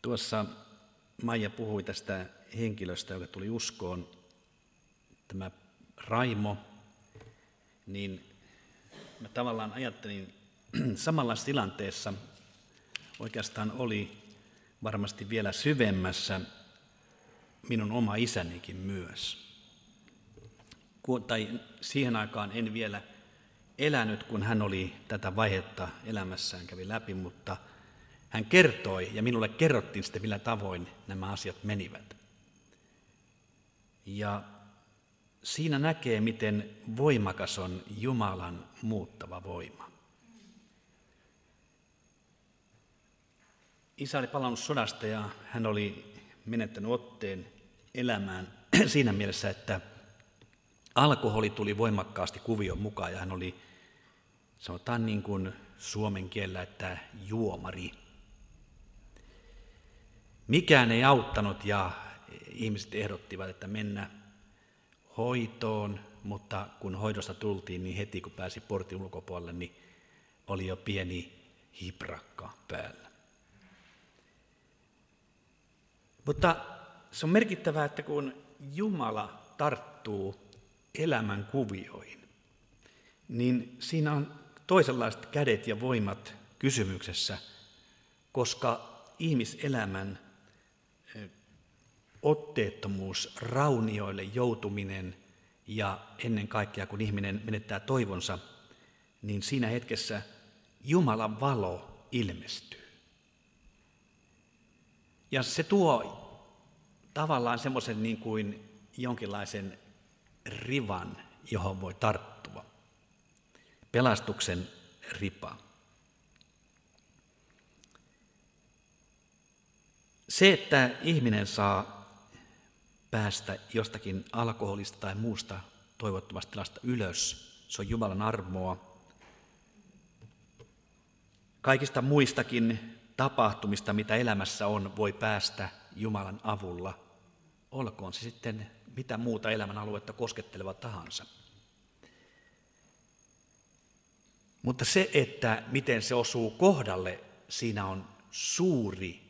Tuossa Maija puhui tästä henkilöstä, joka tuli uskoon, tämä Raimo, niin mä tavallaan ajattelin samanlaisessa tilanteessa oikeastaan oli varmasti vielä syvemmässä minun oma isänikin myös. Tai siihen aikaan en vielä elänyt, kun hän oli tätä vaihetta elämässään kävi läpi, mutta hän kertoi ja minulle kerrottiin sitten, millä tavoin nämä asiat menivät. Ja siinä näkee, miten voimakas on Jumalan muuttava voima. Isä oli palannut sodasta ja hän oli menettänyt otteen elämään siinä mielessä, että alkoholi tuli voimakkaasti kuvion mukaan ja hän oli, sanotaan niin kuin suomen kielellä, että juomari. Mikään ei auttanut ja ihmiset ehdottivat, että mennä hoitoon, mutta kun hoidosta tultiin, niin heti kun pääsi portin ulkopuolelle, niin oli jo pieni hiprakka päällä. Mutta se on merkittävää, että kun Jumala tarttuu elämän kuvioihin, niin siinä on toisenlaiset kädet ja voimat kysymyksessä, koska ihmiselämän otteettomuus, raunioille joutuminen ja ennen kaikkea kun ihminen menettää toivonsa, niin siinä hetkessä Jumalan valo ilmestyy. Ja se tuo tavallaan semmoisen niin kuin jonkinlaisen rivan, johon voi tarttua. Pelastuksen ripa. Se, että ihminen saa päästä jostakin alkoholista tai muusta toivottomasta tilasta ylös, se on Jumalan armoa. Kaikista muistakin tapahtumista, mitä elämässä on, voi päästä Jumalan avulla. Olkoon se sitten mitä muuta elämän aluetta kosketteleva tahansa. Mutta se, että miten se osuu kohdalle, siinä on suuri,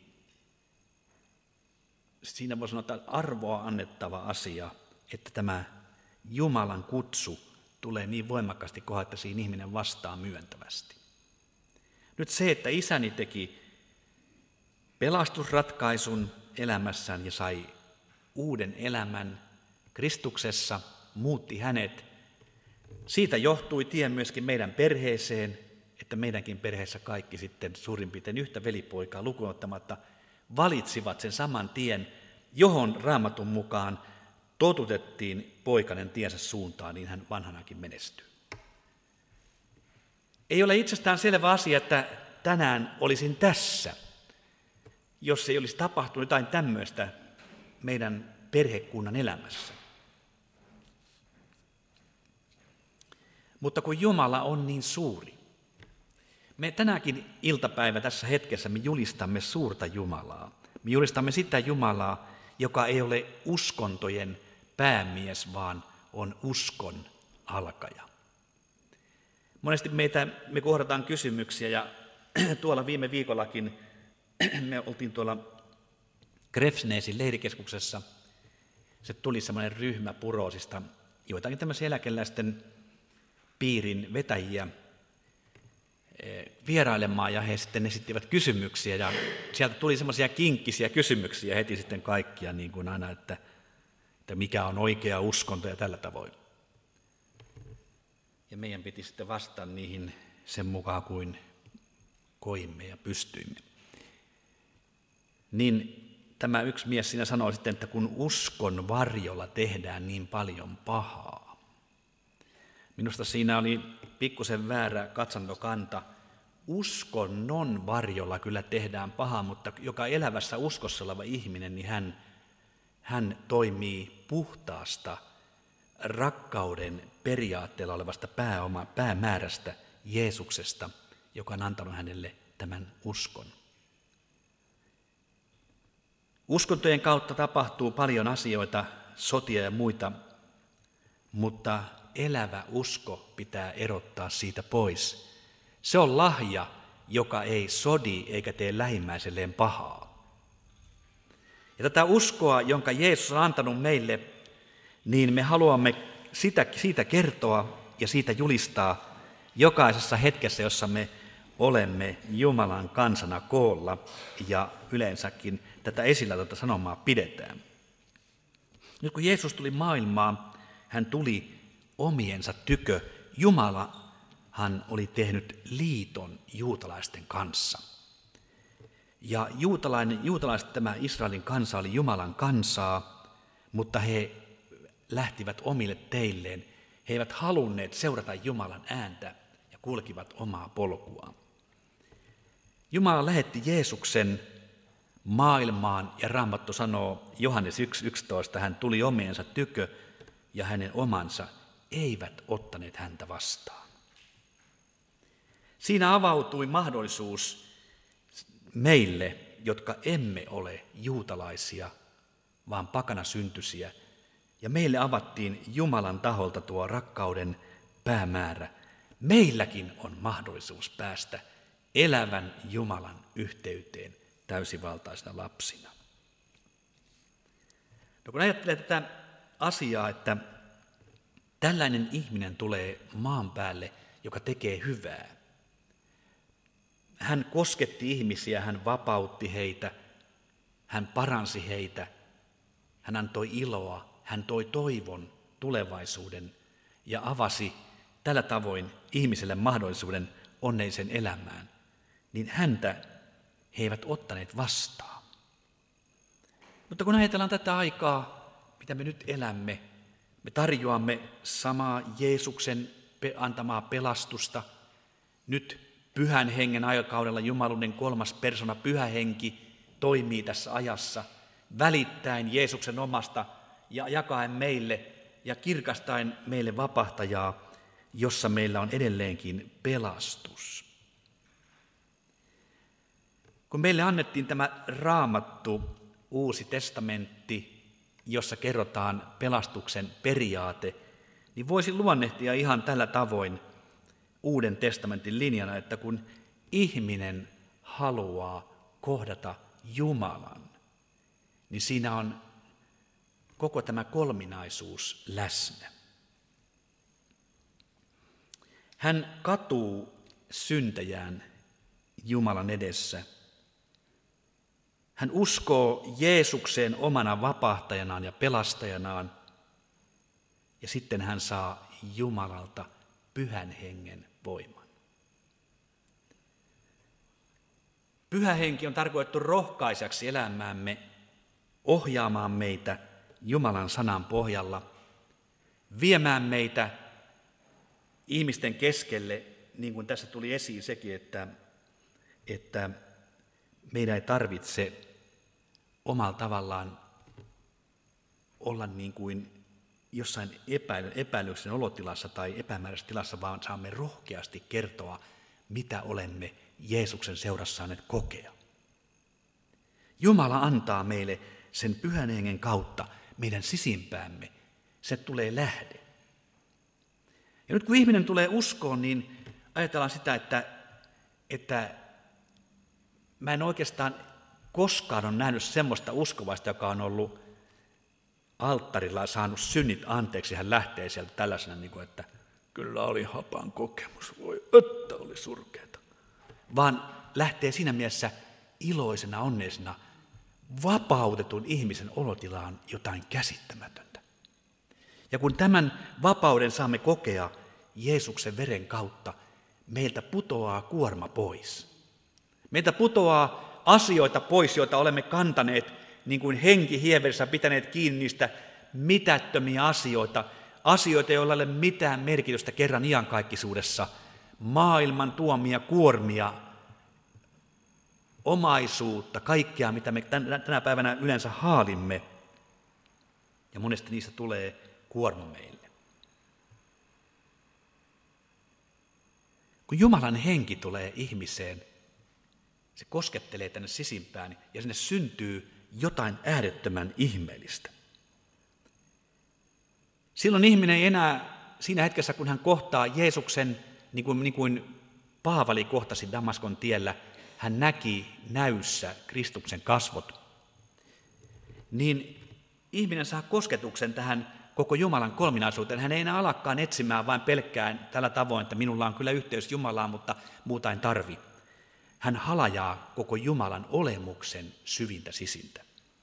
siinä voi sanoa arvoa annettava asia, että tämä Jumalan kutsu tulee niin voimakkaasti kohdalle, että siinä ihminen vastaa myöntävästi. Nyt se, että isäni teki pelastusratkaisun elämässään ja sai uuden elämän Kristuksessa, muutti hänet. Siitä johtui tie myöskin meidän perheeseen, että meidänkin perheessä kaikki sitten suurin piirtein yhtä velipoikaa lukuun ottamatta valitsivat sen saman tien, johon Raamatun mukaan totutettiin poikainen tiensä suuntaan, niin hän vanhanakin menestyy. Ei ole itsestään selvä asia, että tänään olisin tässä, jos ei olisi tapahtunut jotain tämmöistä meidän perhekunnan elämässä. Mutta kun Jumala on niin suuri, me tänäkin iltapäivä tässä hetkessä me julistamme suurta Jumalaa. Me julistamme sitä Jumalaa, joka ei ole uskontojen päämies, vaan on uskon alkaja. Monesti me kohdataan kysymyksiä ja tuolla viime viikollakin me oltiin tuolla Grefsnesin leirikeskuksessa. Se tuli semmoinen ryhmä Puroosista, joitakin tämmöisiä eläkeläisten piirin vetäjiä vierailemaan ja he sitten esittivät kysymyksiä ja sieltä tuli semmoisia kinkkisiä kysymyksiä heti sitten kaikkia niin kuin aina, että mikä on oikea uskonto ja tällä tavoin. Ja meidän piti sitten vastata niihin sen mukaan kuin koimme ja pystyimme. Niin tämä yksi mies siinä sanoi sitten, että kun uskon varjolla tehdään niin paljon pahaa. Minusta siinä oli pikkusen väärä katsantokanta. Uskonnon varjolla kyllä tehdään pahaa, mutta joka elävässä uskossa oleva ihminen, niin hän toimii puhtaasta rakkauden periaatteella olevasta päämäärästä Jeesuksesta, joka on antanut hänelle tämän uskon. Uskontojen kautta tapahtuu paljon asioita, sotia ja muita, mutta elävä usko pitää erottaa siitä pois. Se on lahja, joka ei sodi eikä tee lähimmäiselleen pahaa. Ja tätä uskoa, jonka Jeesus on antanut meille, niin me haluamme siitä kertoa ja siitä julistaa jokaisessa hetkessä, jossa me olemme Jumalan kansana koolla ja yleensäkin tätä sanomaa pidetään. Nyt kun Jeesus tuli maailmaan, hän tuli omiensa tykö. Jumalahan oli tehnyt liiton juutalaisten kanssa. Ja juutalaiset, tämä Israelin kansa oli Jumalan kansaa, mutta he lähtivät omille teilleen. He eivät halunneet seurata Jumalan ääntä ja kulkivat omaa polkuaan. Jumala lähetti Jeesuksen maailmaan ja Raamattu sanoo Johannes 1:11, hän tuli omiensa tykö ja hänen omansa eivät ottaneet häntä vastaan. Siinä avautui mahdollisuus meille, jotka emme ole juutalaisia, vaan pakanasyntyisiä, ja meille avattiin Jumalan taholta tuo rakkauden päämäärä. Meilläkin on mahdollisuus päästä elävän Jumalan yhteyteen täysivaltaisina lapsina. No kun ajattelee tätä asiaa, että tällainen ihminen tulee maan päälle, joka tekee hyvää. Hän kosketti ihmisiä, hän vapautti heitä, hän paransi heitä, hän antoi iloa, hän toi toivon, tulevaisuuden ja avasi tällä tavoin ihmiselle mahdollisuuden onneisen elämään, niin häntä he eivät ottaneet vastaan. Mutta kun ajatellaan tätä aikaa, mitä me nyt elämme, me tarjoamme samaa Jeesuksen antamaa pelastusta. Nyt Pyhän Hengen aikakaudella Jumaluuden kolmas persona, Pyhä Henki, toimii tässä ajassa välittäen Jeesuksen omasta ja jakaen meille ja kirkastaen meille vapahtajaa, jossa meillä on edelleenkin pelastus. Kun meille annettiin tämä Raamattu, Uusi testamentti, jossa kerrotaan pelastuksen periaate, niin voisi luonnehtia ihan tällä tavoin Uuden testamentin linjana, että kun ihminen haluaa kohdata Jumalan, niin siinä on koko tämä kolminaisuus läsnä. Hän katuu syntejään Jumalan edessä. Hän uskoo Jeesukseen omana vapahtajanaan ja pelastajanaan, ja sitten hän saa Jumalalta Pyhän Hengen voiman. Pyhä Henki on tarkoitettu rohkaiseksi elämäämme, ohjaamaan meitä Jumalan sanan pohjalla, viemään meitä ihmisten keskelle, niin kuin tässä tuli esiin sekin, että meidän ei tarvitse omalla tavallaan olla niin kuin jossain epäilyksen olotilassa tai epämääräisessä tilassa, vaan saamme rohkeasti kertoa, mitä olemme Jeesuksen seurassa saaneet kokea. Jumala antaa meille sen Pyhän Hengen kautta meidän sisimpäämme. Se tulee lähde. Ja nyt kun ihminen tulee uskoon, niin ajatellaan sitä, että mä en oikeastaan koskaan ole nähnyt semmoista uskovaista, joka on ollut alttarilla ja saanut synnit anteeksi. Hän lähtee sieltä tällaisena, että kyllä oli hapan kokemus, voi että oli surkeata. Vaan lähtee siinä mielessä iloisena, onneisena, vapautetun ihmisen olotilaan jotain käsittämätöntä. Ja kun tämän vapauden saamme kokea Jeesuksen veren kautta, meiltä putoaa kuorma pois. Meiltä putoaa asioita pois, joita olemme kantaneet, niin kuin henkihieverissä pitäneet kiinni niistä mitättömiä asioita, joilla ei ole mitään merkitystä kerran iankaikkisuudessa, maailman tuomia kuormia, omaisuutta, kaikkea, mitä me tänä päivänä yleensä haalimme, ja monesti niistä tulee kuorma meille. Kun Jumalan henki tulee ihmiseen, se koskettelee tänne sisimpään ja sinne syntyy jotain äärettömän ihmeellistä. Silloin ihminen ei enää siinä hetkessä, kun hän kohtaa Jeesuksen, niin kuin Paavali kohtasi Damaskon tiellä, hän näki näyssä Kristuksen kasvot. niin ihminen saa kosketuksen tähän koko Jumalan kolminaisuuteen. Hän ei enää alakaan etsimään vain pelkkään tällä tavoin, että minulla on kyllä yhteys Jumalaan, mutta muuta en tarvi. Hän halajaa koko Jumalan olemuksen syvintä sisintä.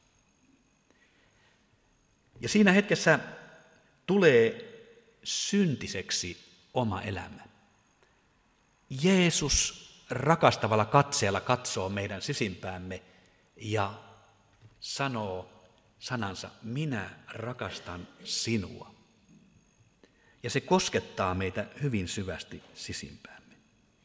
Ja siinä hetkessä tulee syntiseksi oma elämä. Jeesus rakastavalla katseella katsoo meidän sisimpäämme ja sanoo sanansa, minä rakastan sinua. Ja se koskettaa meitä hyvin syvästi sisimpäämme.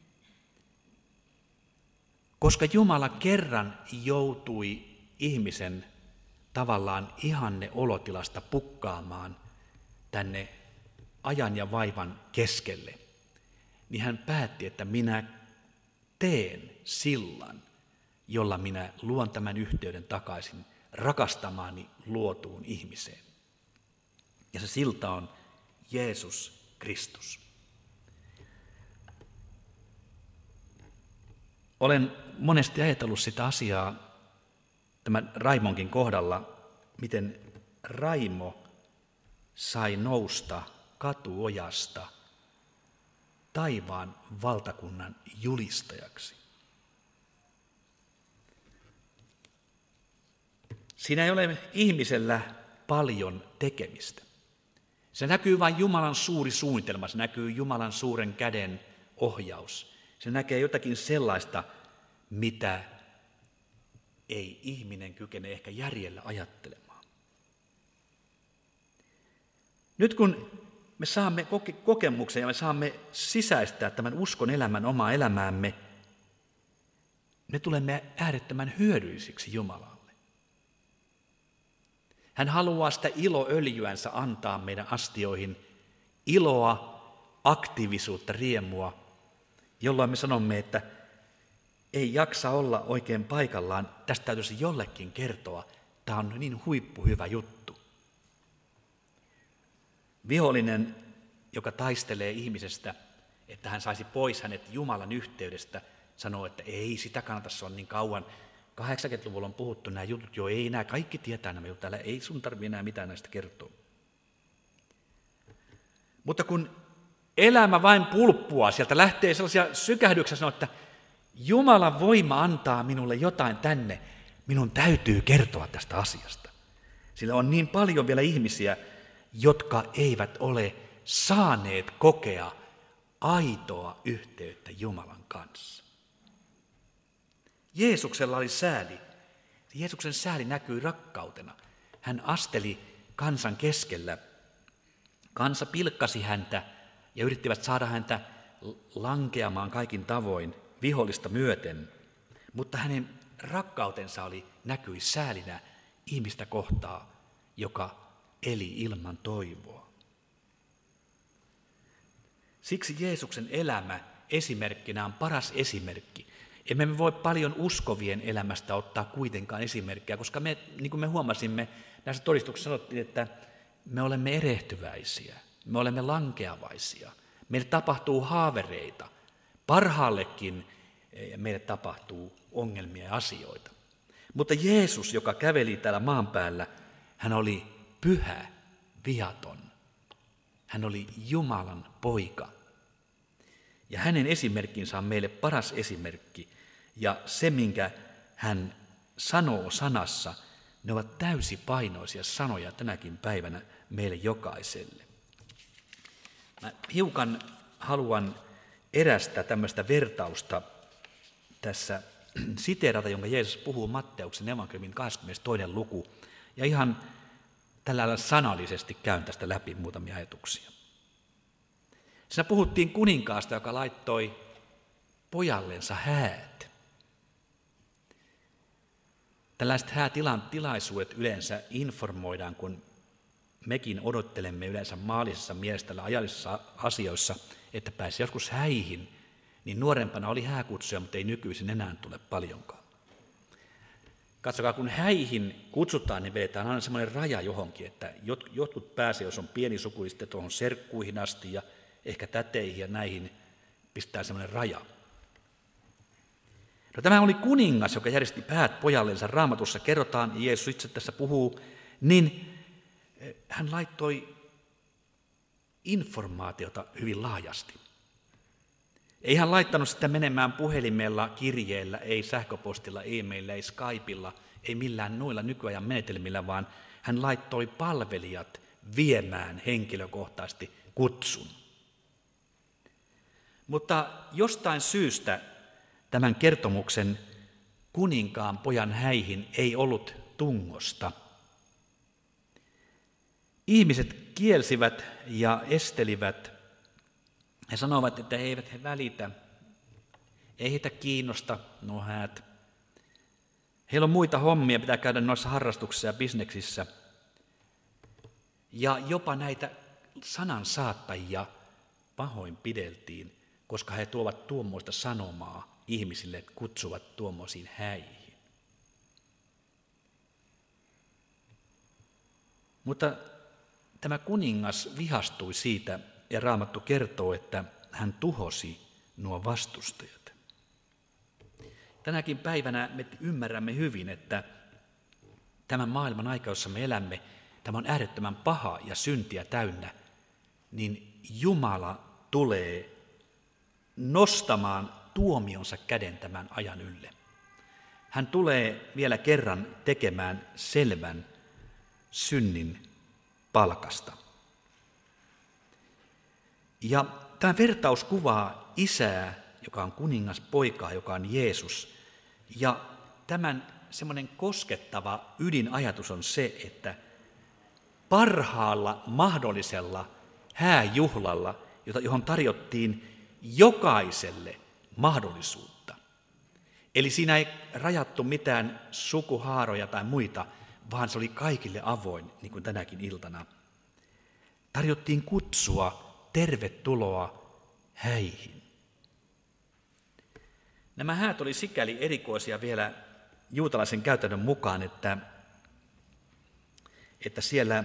Koska Jumala kerran joutui ihmisen tavallaan ihanne olotilasta pukkaamaan tänne ajan ja vaivan keskelle, niin hän päätti, että minä teen sillan, jolla minä luon tämän yhteyden takaisin rakastamaani luotuun ihmiseen. Ja se silta on Jeesus Kristus. Olen monesti ajatellut sitä asiaa tämän Raimonkin kohdalla, miten Raimo sai nousta katuojasta taivaan valtakunnan julistajaksi. Siinä ei ole ihmisellä paljon tekemistä. Se näkyy vain Jumalan suuri suunnitelma, se näkyy Jumalan suuren käden ohjaus. Se näkee jotakin sellaista, mitä ei ihminen kykene ehkä järjellä ajattelemaan. Nyt kun me saamme kokemuksen ja me saamme sisäistää tämän uskon elämän omaa elämäämme, me tulemme äärettömän hyödyllisiksi Jumalalle. Hän haluaa sitä iloöljyänsä antaa meidän astioihin, iloa, aktiivisuutta, riemua, jolloin me sanomme, että ei jaksa olla oikein paikallaan, tästä täytyisi jollekin kertoa, tämä on niin huippuhyvä juttu. Vihollinen, joka taistelee ihmisestä, että hän saisi pois hänet Jumalan yhteydestä, sanoo, että ei sitä kannata, se on niin kauan. 80-luvulla on puhuttu nämä jutut, jo ei nämä, kaikki tietää nämä jutut, täällä ei sun tarvitse enää mitään näistä kertoa. Mutta kun elämä vain pulppua, sieltä lähtee sellaisia sykähdyksiä sanoa, että Jumalan voima antaa minulle jotain tänne, minun täytyy kertoa tästä asiasta. Sillä on niin paljon vielä ihmisiä, jotka eivät ole saaneet kokea aitoa yhteyttä Jumalan kanssa. Jeesuksella oli sääli. Jeesuksen sääli näkyi rakkautena. Hän asteli kansan keskellä. Kansa pilkkasi häntä ja yrittivät saada häntä lankeamaan kaikin tavoin vihollista myöten. Mutta hänen rakkautensa näkyi säälinä ihmistä kohtaa, joka eli ilman toivoa. Siksi Jeesuksen elämä esimerkkinä on paras esimerkki. Emme me voi paljon uskovien elämästä ottaa kuitenkaan esimerkkiä, koska me, niin kuin me huomasimme, näissä todistuksissa sanottiin, että me olemme erehtyväisiä, me olemme lankeavaisia, meille tapahtuu haavereita, parhaallekin meille tapahtuu ongelmia ja asioita. Mutta Jeesus, joka käveli täällä maan päällä, hän oli pyhä, vihaton. Hän oli Jumalan poika. Ja hänen esimerkkinsä on meille paras esimerkki. Ja se, minkä hän sanoo sanassa, ne ovat täysipainoisia sanoja tänäkin päivänä meille jokaiselle. Mä hiukan haluan erästä tämmöistä vertausta tässä siteerata, jonka Jeesus puhuu Matteuksen evankeliumin 22. luku. Ja ihan tällä lailla sanallisesti käyn tästä läpi muutamia ajatuksia. Siinä puhuttiin kuninkaasta, joka laittoi pojallensa häät. Tällaiset häätilaisuudet yleensä informoidaan, kun mekin odottelemme yleensä maallisessa mielessä tällä ajallisissa asioissa, että pääsi joskus häihin, niin nuorempana oli hääkutsuja, mutta ei nykyisin enää tule paljonkaan. Katsokaa, kun häihin kutsutaan, niin vedetään aina semmoinen raja johonkin, että jotkut pääsee, jos on pieni suku, niin sitten tuohon serkkuihin asti ja ehkä täteihin ja näihin pistää semmoinen raja. No, tämä oli kuningas, joka järjesti päät pojallensa. Raamatussa kerrotaan, ja Jeesus itse tässä puhuu, niin hän laittoi informaatiota hyvin laajasti. Ei hän laittanut sitä menemään puhelimella, kirjeellä, ei sähköpostilla, e-mailillä, ei Skypella, ei millään noilla nykyajan menetelmillä, vaan hän laittoi palvelijat viemään henkilökohtaisesti kutsun. Mutta jostain syystä tämän kertomuksen kuninkaan pojan häihin ei ollut tungosta. Ihmiset kielsivät ja estelivät. He sanoivat, että eivät he välitä, ei heitä kiinnosta nuo häät. Heillä on muita hommia, pitää käydä noissa harrastuksissa ja bisneksissä. Ja jopa näitä sanansaattajia pahoinpideltiin, koska he tuovat tuommoista sanomaa ihmisille, kutsuvat tuommoisiin häihin. Mutta tämä kuningas vihastui siitä, ja Raamattu kertoo, että hän tuhosi nuo vastustajat. Tänäkin päivänä me ymmärrämme hyvin, että tämän maailman aika, jossa me elämme, tämä on äärettömän paha ja syntiä täynnä, niin Jumala tulee nostamaan tuomionsa käden tämän ajan ylle. Hän tulee vielä kerran tekemään selvän synnin palkasta. Ja tämä vertaus kuvaa isää, joka on kuningas, poikaa, joka on Jeesus. Ja tämän semmoinen koskettava ydinajatus on se, että parhaalla mahdollisella hääjuhlalla, johon tarjottiin jokaiselle mahdollisuutta. Eli siinä ei rajattu mitään sukuhaaroja tai muita, vaan se oli kaikille avoin, niin kuin tänäkin iltana. Tarjottiin kutsua, tervetuloa häihin. Nämä häät oli sikäli erikoisia vielä juutalaisen käytännön mukaan, että siellä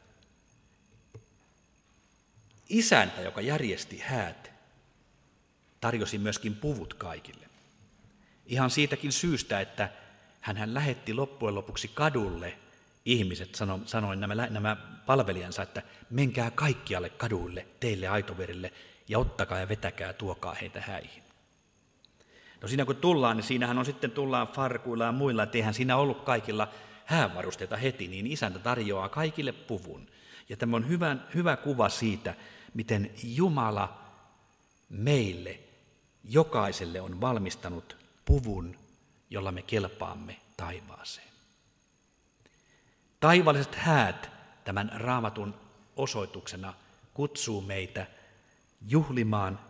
isäntä, joka järjesti häät, tarjosi myöskin puvut kaikille. Ihan siitäkin syystä, että hän lähetti loppujen lopuksi kadulle ihmiset, sanoi nämä palvelijansa, että menkää kaikkialle kaduille, teille aitoverille, ja ottakaa ja vetäkää, tuokaa heitä häihin. No siinä kun tullaan, niin siinähän tullaan farkuilla ja muilla, että eihän siinä ollut kaikilla häävarusteita heti, niin isäntä tarjoaa kaikille puvun. Ja tämä on hyvä kuva siitä, miten Jumala meille, jokaiselle on valmistanut puvun, jolla me kelpaamme taivaaseen. Taivaalliset häät tämän Raamatun osoituksena kutsuu meitä juhlimaan.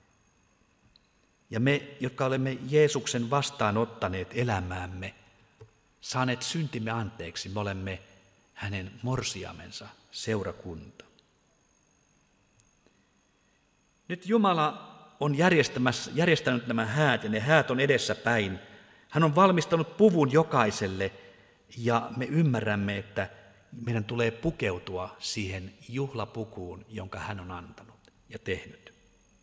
Ja me, jotka olemme Jeesuksen vastaanottaneet elämäämme, saaneet syntimme anteeksi, me olemme hänen morsiamensa seurakunta. Nyt Jumala on järjestänyt nämä häät, ja ne häät on edessä päin. Hän on valmistanut puvun jokaiselle, ja me ymmärrämme, että meidän tulee pukeutua siihen juhlapukuun, jonka hän on antanut ja tehnyt.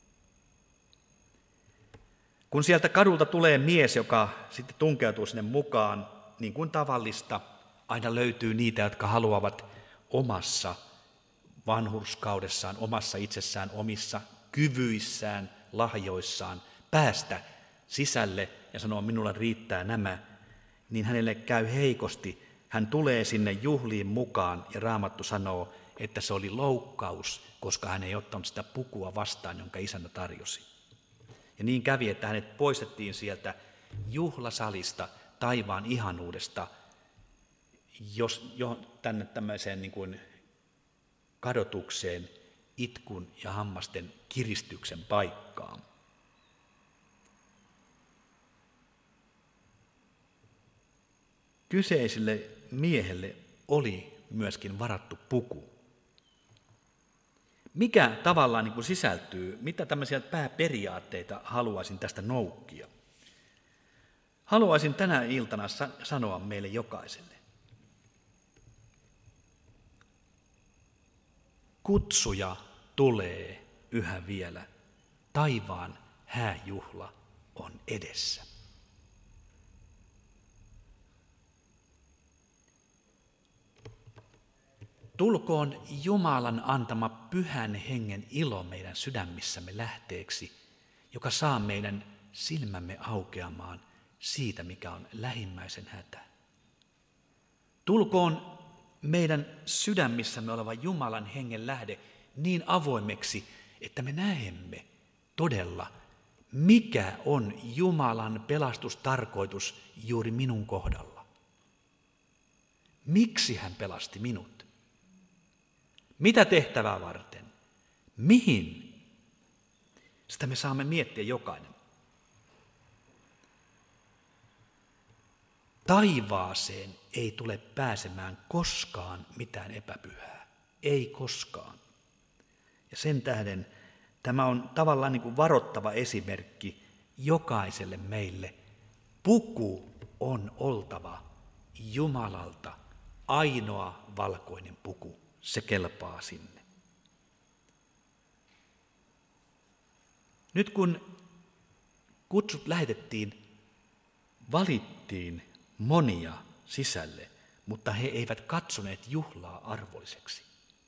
Kun sieltä kadulta tulee mies, joka sitten tunkeutuu sinne mukaan, niin kuin tavallista, aina löytyy niitä, jotka haluavat omassa vanhurskaudessaan, omassa itsessään, omissa kyvyissään, lahjoissaan päästä sisälle ja sanoa, minulla riittää nämä, niin hänelle käy heikosti. Hän tulee sinne juhliin mukaan ja Raamattu sanoo, että se oli loukkaus, koska hän ei ottanut sitä pukua vastaan, jonka isäntä tarjosi. Ja niin kävi, että hänet poistettiin sieltä juhlasalista, taivaan ihanuudesta, jo tänne tämmöiseen niin kuin kadotukseen, itkun ja hammasten kiristyksen paikkaan. Kyseiselle miehelle oli myöskin varattu puku. Mikä tavallaan niin kuin sisältyy, mitä tämmöisiä pääperiaatteita haluaisin tästä noukkia? Haluaisin tänä iltana sanoa meille jokaiselle. Kutsuja tulee yhä vielä. Taivaan hääjuhla on edessä. Tulkoon Jumalan antama pyhän hengen ilo meidän sydämissämme lähteeksi, joka saa meidän silmämme aukeamaan siitä, mikä on lähimmäisen hätä. Tulkoon meidän sydämissämme oleva Jumalan hengen lähde niin avoimeksi, että me näemme todella, mikä on Jumalan pelastustarkoitus juuri minun kohdalla. Miksi hän pelasti minut? Mitä tehtävää varten? Mihin? Sitä me saamme miettiä jokainen. Taivaaseen ei tule pääsemään koskaan mitään epäpyhää. Ei koskaan. Ja sen tähden tämä on tavallaan niin kuin varoittava esimerkki jokaiselle meille. Puku on oltava Jumalalta ainoa valkoinen puku. Se kelpaa sinne. Nyt kun kutsut lähetettiin, valittiin monia sisälle, mutta he eivät katsoneet juhlaa arvoiseksi.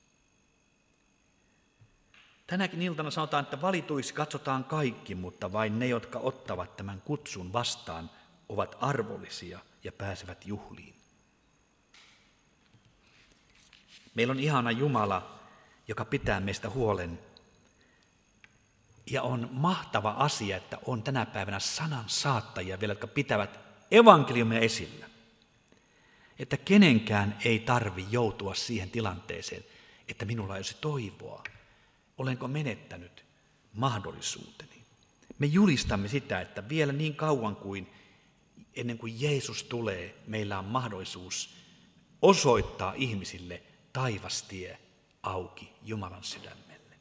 Tänäkin iltana sanotaan, että valituiksi katsotaan kaikki, mutta vain ne, jotka ottavat tämän kutsun vastaan, ovat arvollisia ja pääsevät juhliin. Meillä on ihana Jumala, joka pitää meistä huolen. Ja on mahtava asia, että on tänä päivänä sanan saattajia vielä, jotka pitävät evankeliumia esillä. Että kenenkään ei tarvi joutua siihen tilanteeseen, että minulla ei olisi toivoa. Olenko menettänyt mahdollisuuteni? Me julistamme sitä, että vielä niin kauan kuin ennen kuin Jeesus tulee, meillä on mahdollisuus osoittaa ihmisille taivastie auki Jumalan sydämelle.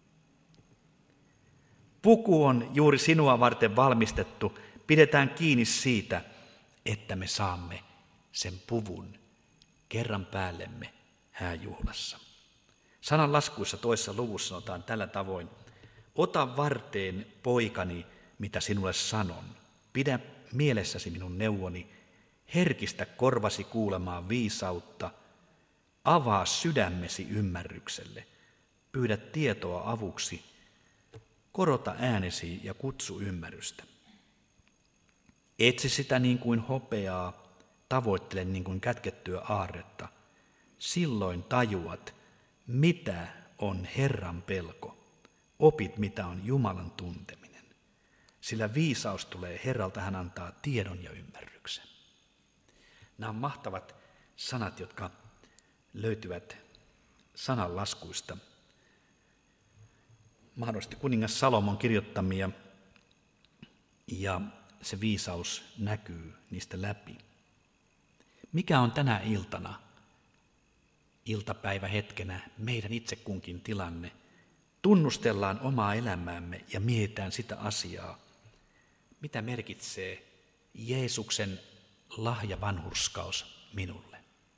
Puku on juuri sinua varten valmistettu. Pidetään kiinni siitä, että me saamme sen puvun kerran päällemme hääjuhlassa. Sananlaskuissa 2. luvussa sanotaan tällä tavoin: ota varteen, poikani, mitä sinulle sanon. Pidä mielessäsi minun neuvoni, herkistä korvasi kuulemaan viisautta, avaa sydämesi ymmärrykselle, pyydä tietoa avuksi, korota äänesi ja kutsu ymmärrystä. Etsi sitä niin kuin hopeaa, tavoittele niin kuin kätkettyä aarretta. Silloin tajuat, mitä on Herran pelko. Opit, mitä on Jumalan tunteminen. Sillä viisaus tulee Herralta, hän antaa tiedon ja ymmärryksen. Nämä on mahtavat sanat, jotka löytyvät sananlaskuista. Mahdollisesti kuningas Salomon kirjoittamia, ja se viisaus näkyy niistä läpi. Mikä on tänä iltana, iltapäivähetkenä, meidän itse kunkin tilanne? Tunnustellaan omaa elämäämme ja mietitään sitä asiaa. Mitä merkitsee Jeesuksen lahja vanhurskaus minulle?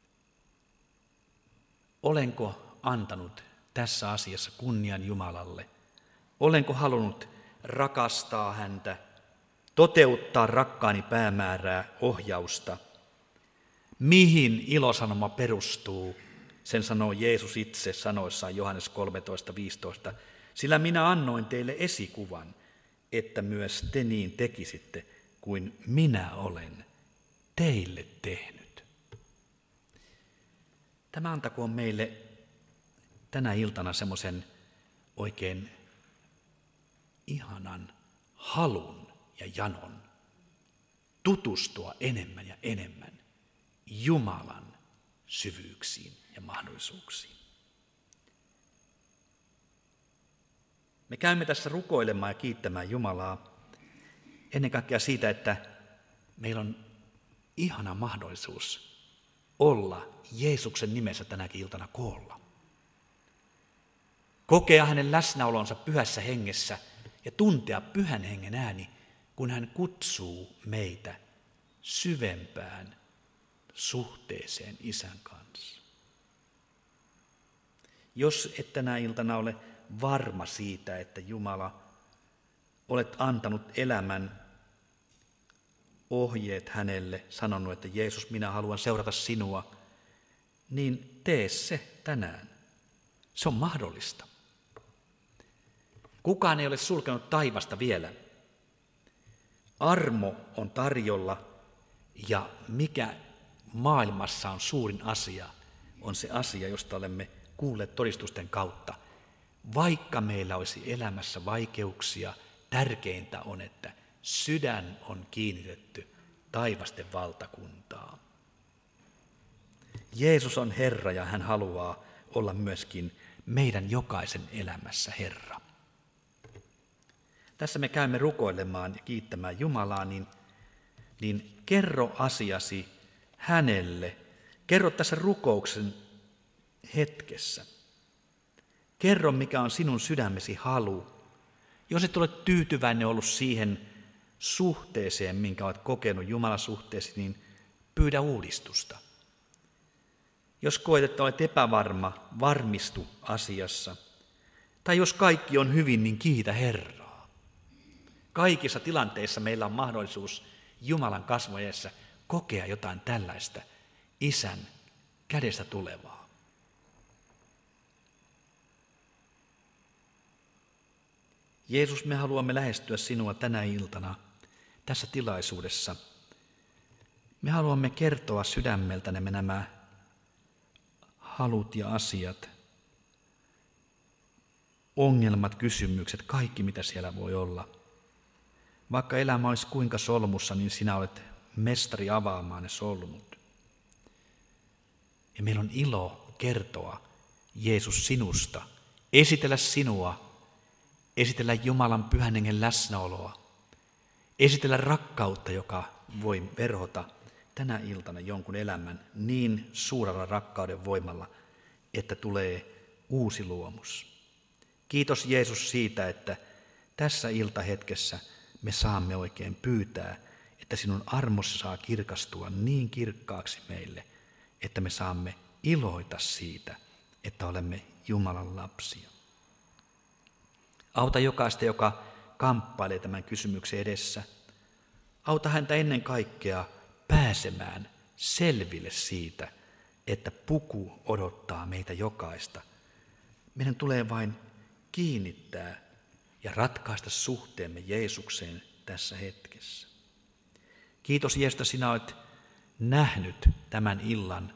Olenko antanut tässä asiassa kunnian Jumalalle? Olenko halunnut rakastaa häntä, toteuttaa rakkaani päämäärää, ohjausta? Mihin ilosanoma perustuu? Sen sanoo Jeesus itse sanoissaan Johannes 13:15. Sillä minä annoin teille esikuvan, että myös te niin tekisitte kuin minä olen teille tehnyt. Tämä antakoon meille tänä iltana semmoisen oikein ihanan halun ja janon tutustua enemmän ja enemmän Jumalan syvyyksiin ja mahdollisuuksiin. Me käymme tässä rukoilemaan ja kiittämään Jumalaa ennen kaikkea siitä, että meillä on ihana mahdollisuus olla Jeesuksen nimessä tänäkin iltana koolla. Kokea hänen läsnäolonsa pyhässä hengessä ja tuntea pyhän hengen ääni, kun hän kutsuu meitä syvempään suhteeseen Isän kanssa. Jos et tänä iltana ole varma siitä, että Jumala, olet antanut elämän ohjeet hänelle, sanonut, että Jeesus, minä haluan seurata sinua, niin tee se. tänään. Se on mahdollista. Kukaan ei ole sulkenut taivasta vielä. Armo on tarjolla, ja mikä maailmassa on suurin asia, on se asia, josta olemme kuulleet todistusten kautta. Vaikka meillä olisi elämässä vaikeuksia, tärkeintä on, että sydän on kiinnitetty taivasten valtakuntaa. Jeesus on Herra ja hän haluaa olla myöskin meidän jokaisen elämässä Herra. Tässä me käymme rukoilemaan ja kiittämään Jumalaa, niin kerro asiasi hänelle. Kerro tässä rukouksen hetkessä. Kerro, mikä on sinun sydämesi halu. Jos et ole tyytyväinen ollut siihen suhteeseen, minkä olet kokenut Jumalasuhteesi, niin pyydä uudistusta. Jos koet, että olet epävarma, varmistu asiassa. Tai jos kaikki on hyvin, niin kiitä Herraa. Kaikissa tilanteissa meillä on mahdollisuus Jumalan kasvoissa kokea jotain tällaista Isän kädestä tulevaa. Jeesus, me haluamme lähestyä sinua tänä iltana tässä tilaisuudessa. Me haluamme kertoa sydämeltämme nämä halut ja asiat, ongelmat, kysymykset, kaikki mitä siellä voi olla. Vaikka elämä olisi kuinka solmussa, niin sinä olet mestari avaamaan ne solmut. Ja meillä on ilo kertoa Jeesus sinusta, esitellä sinua, esitellä Jumalan Pyhän Hengen läsnäoloa, esitellä rakkautta, joka voi verhota tänä iltana jonkun elämän niin suurella rakkauden voimalla, että tulee uusi luomus. Kiitos Jeesus siitä, että tässä iltahetkessä me saamme oikein pyytää, että sinun armosi saa kirkastua niin kirkkaaksi meille, että me saamme iloita siitä, että olemme Jumalan lapsia. Auta jokaista, joka kamppailee tämän kysymyksen edessä. Auta häntä ennen kaikkea pääsemään selville siitä, että puku odottaa meitä jokaista. Meidän tulee vain kiinnittää ja ratkaista suhteemme Jeesukseen tässä hetkessä. Kiitos Jeesus, että sinä olet nähnyt tämän illan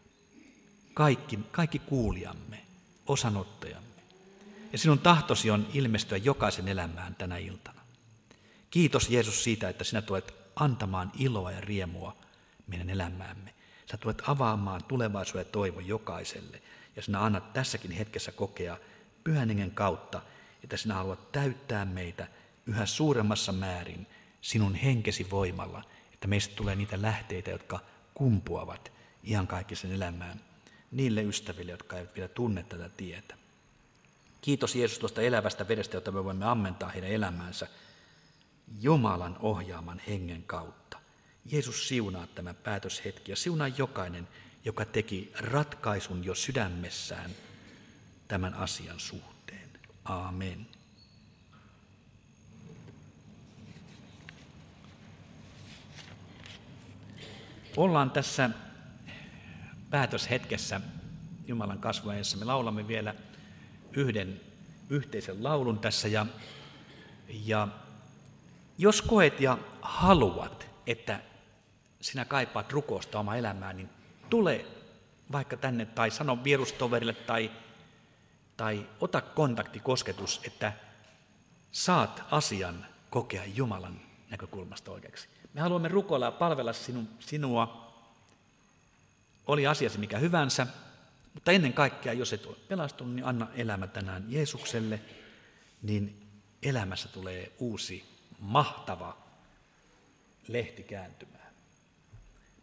kaikki kuulijamme, osanottajamme. Ja sinun tahtosi on ilmestyä jokaisen elämään tänä iltana. Kiitos Jeesus siitä, että sinä tulet antamaan iloa ja riemua meidän elämäämme. Sä tulet avaamaan tulevaisuuden ja toivon jokaiselle. Ja sinä annat tässäkin hetkessä kokea Pyhän Hengen kautta, että sinä haluat täyttää meitä yhä suuremmassa määrin sinun henkesi voimalla, että meistä tulee niitä lähteitä, jotka kumpuavat iankaikkisen elämään niille ystäville, jotka eivät vielä tunne tätä tietä. Kiitos Jeesus tuosta elävästä vedestä, jota me voimme ammentaa heidän elämäänsä Jumalan ohjaaman hengen kautta. Jeesus siunaa tämä päätöshetki ja siunaa jokainen, joka teki ratkaisun jo sydämessään tämän asian suhteen. Aamen. Ollaan tässä päätöshetkessä Jumalan kasvaessa. Me laulamme vielä yhden yhteisen laulun tässä ja jos koet ja haluat, että sinä kaipaat rukousta omaa elämään, niin tule vaikka tänne tai sano vierustoverille tai ota kontaktikosketus, että saat asian kokea Jumalan näkökulmasta oikeaksi. Me haluamme rukoilla ja palvella sinua, oli asiasi mikä hyvänsä, mutta ennen kaikkea, jos et ole pelastunut, niin anna elämä tänään Jeesukselle, niin elämässä tulee uusi, mahtava lehti kääntymään.